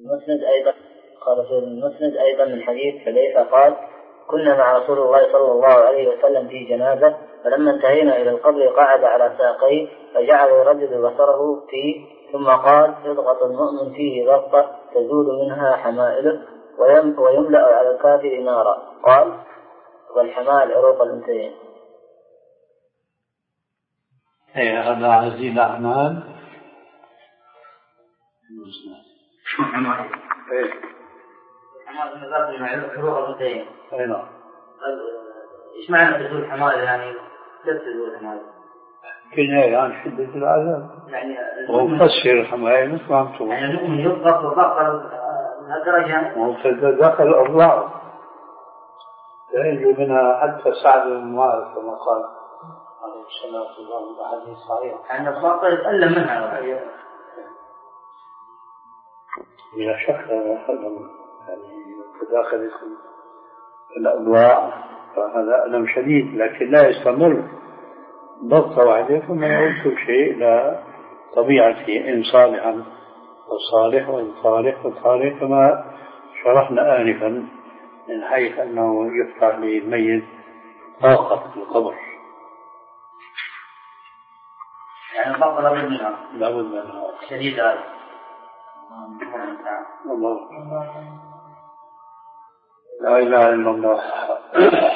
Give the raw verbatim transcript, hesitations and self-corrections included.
المسند أيضا قال في المسند أيضا من حديث حذيفة قال كنا مع رسول الله صلى الله عليه وسلم في جنازة فلما انتهينا إلى القبر قعد على ساقيه فجعل يردد بصره فيه ثم قال يضغط المؤمن فيه ضغطة تزول منها حمائله ويملأ على الكافر نارا. قال والحمال عروق الأنثيين. اي هذا عزيز الأعمال. شو حمال؟ ايه حمال من ضرب عروق الأنثيين. اي نعم. ايش معنى تزول حمال يعني كيف تزول حمال؟ كناية يعني شدة العذاب يعني ومفسر الحماية مثل ما عم تقول يعني المؤمن يضغط وضغط من هالدرجة وتتدخل أضلاعه ينجو منها حتى سعد بن معاذ كما قال عليه الصلاة والسلام بحديث صحيح يعني الضغط يتألم منها بلا شك هذا يعني تداخل الأضلاع فهذا ألم شديد لكن لا يستمر ضغط واحدة ثم يعود كل شيء إلى طبيعته إن صالحا فصالح وإن صالح فصالح كما شرحنا آنفا من حيث أنه يفتح للميت طاقة في القبر يعني الضغط لابد منها لابد منها شديد هذا الله لا إله إلا الله